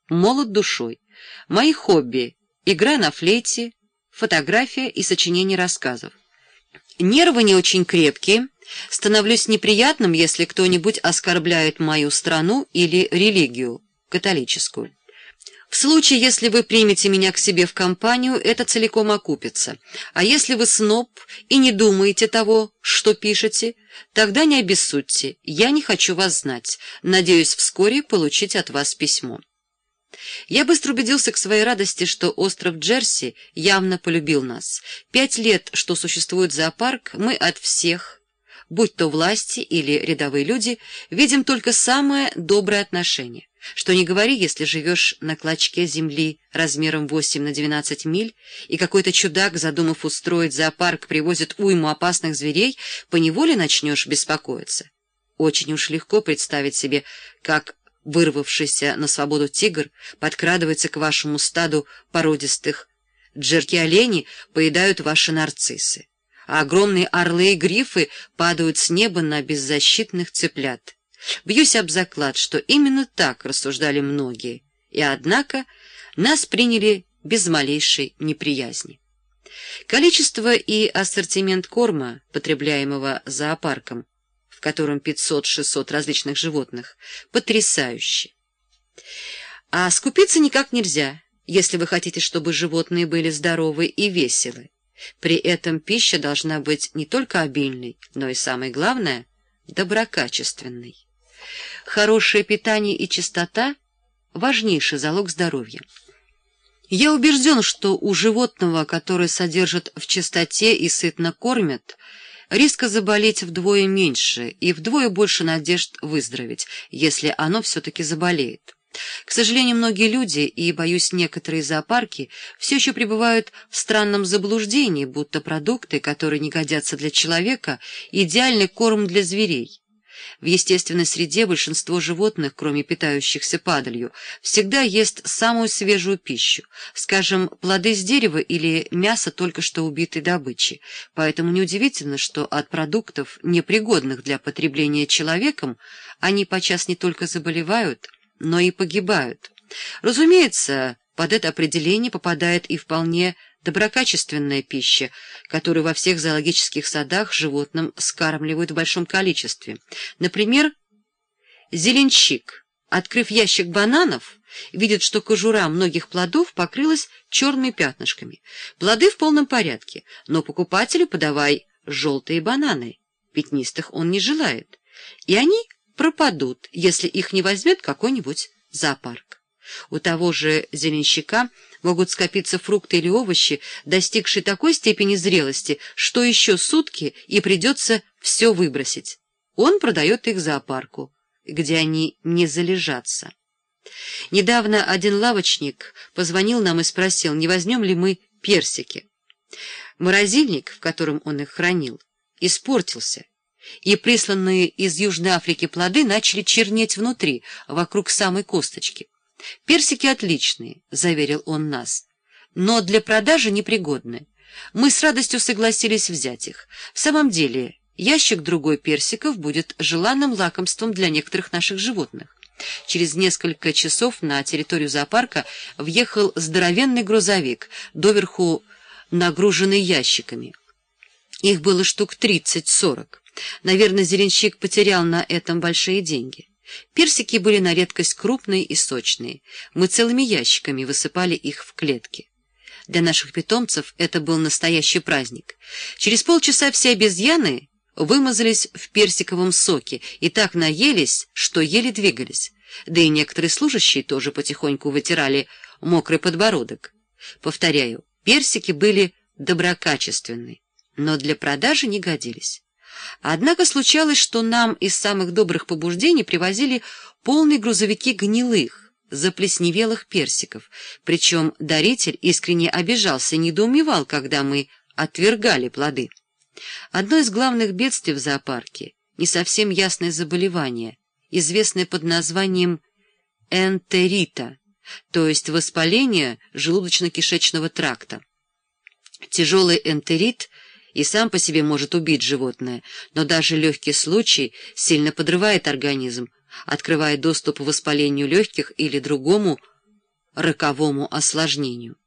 молод душой. Мои хобби — игра на флейте, фотография и сочинение рассказов. Нервы не очень крепкие, становлюсь неприятным, если кто-нибудь оскорбляет мою страну или религию, католическую. В случае, если вы примете меня к себе в компанию, это целиком окупится. А если вы сноб и не думаете того, что пишете, тогда не обессудьте, я не хочу вас знать. Надеюсь вскоре получить от вас письмо. Я быстро убедился к своей радости, что остров Джерси явно полюбил нас. 5 лет, что существует зоопарк, мы от всех, будь то власти или рядовые люди, видим только самое доброе отношение. Что не говори, если живешь на клочке земли размером 8 на 12 миль, и какой-то чудак, задумав устроить зоопарк, привозит уйму опасных зверей, поневоле начнешь беспокоиться. Очень уж легко представить себе, как вырвавшийся на свободу тигр подкрадывается к вашему стаду породистых. Джерки-олени поедают ваши нарциссы, а огромные орлы и грифы падают с неба на беззащитных цыплят. Бьюсь об заклад, что именно так рассуждали многие, и однако нас приняли без малейшей неприязни. Количество и ассортимент корма, потребляемого зоопарком, в котором 500-600 различных животных, потрясающе. А скупиться никак нельзя, если вы хотите, чтобы животные были здоровы и веселы. При этом пища должна быть не только обильной, но и, самое главное, доброкачественной. Хорошее питание и чистота – важнейший залог здоровья. Я убежден, что у животного, которое содержат в чистоте и сытно кормят, риска заболеть вдвое меньше и вдвое больше надежд выздороветь, если оно все-таки заболеет. К сожалению, многие люди, и, боюсь, некоторые зоопарки, все еще пребывают в странном заблуждении, будто продукты, которые не годятся для человека, идеальный корм для зверей. В естественной среде большинство животных, кроме питающихся падалью, всегда ест самую свежую пищу, скажем, плоды с дерева или мясо только что убитой добычи. Поэтому неудивительно, что от продуктов, непригодных для потребления человеком, они подчас не только заболевают, но и погибают. Разумеется, под это определение попадает и вполне доброкачественная пища, которую во всех зоологических садах животным скармливают в большом количестве. Например, зеленщик, открыв ящик бананов, видит, что кожура многих плодов покрылась черными пятнышками. Плоды в полном порядке, но покупателю подавай желтые бананы. Пятнистых он не желает, и они пропадут, если их не возьмет какой-нибудь зоопарк. У того же зеленщика могут скопиться фрукты или овощи, достигшие такой степени зрелости, что еще сутки и придется все выбросить. Он продает их зоопарку, где они не залежатся. Недавно один лавочник позвонил нам и спросил, не возьмем ли мы персики. Морозильник, в котором он их хранил, испортился, и присланные из Южной Африки плоды начали чернеть внутри, вокруг самой косточки. «Персики отличные», — заверил он нас, — «но для продажи непригодны». Мы с радостью согласились взять их. В самом деле, ящик другой персиков будет желанным лакомством для некоторых наших животных. Через несколько часов на территорию зоопарка въехал здоровенный грузовик, доверху нагруженный ящиками. Их было штук 30-40. Наверное, зеленщик потерял на этом большие деньги. Персики были на редкость крупные и сочные. Мы целыми ящиками высыпали их в клетки. Для наших питомцев это был настоящий праздник. Через полчаса все обезьяны вымазались в персиковом соке и так наелись, что еле двигались. Да и некоторые служащие тоже потихоньку вытирали мокрый подбородок. Повторяю, персики были доброкачественные, но для продажи не годились. Однако случалось, что нам из самых добрых побуждений привозили полные грузовики гнилых, заплесневелых персиков, причем даритель искренне обижался и недоумевал, когда мы отвергали плоды. Одно из главных бедствий в зоопарке — не совсем ясное заболевание, известное под названием энтерита, то есть воспаление желудочно-кишечного тракта. Тяжелый энтерит и сам по себе может убить животное, но даже легкий случай сильно подрывает организм, открывая доступ к воспалению легких или другому роковому осложнению.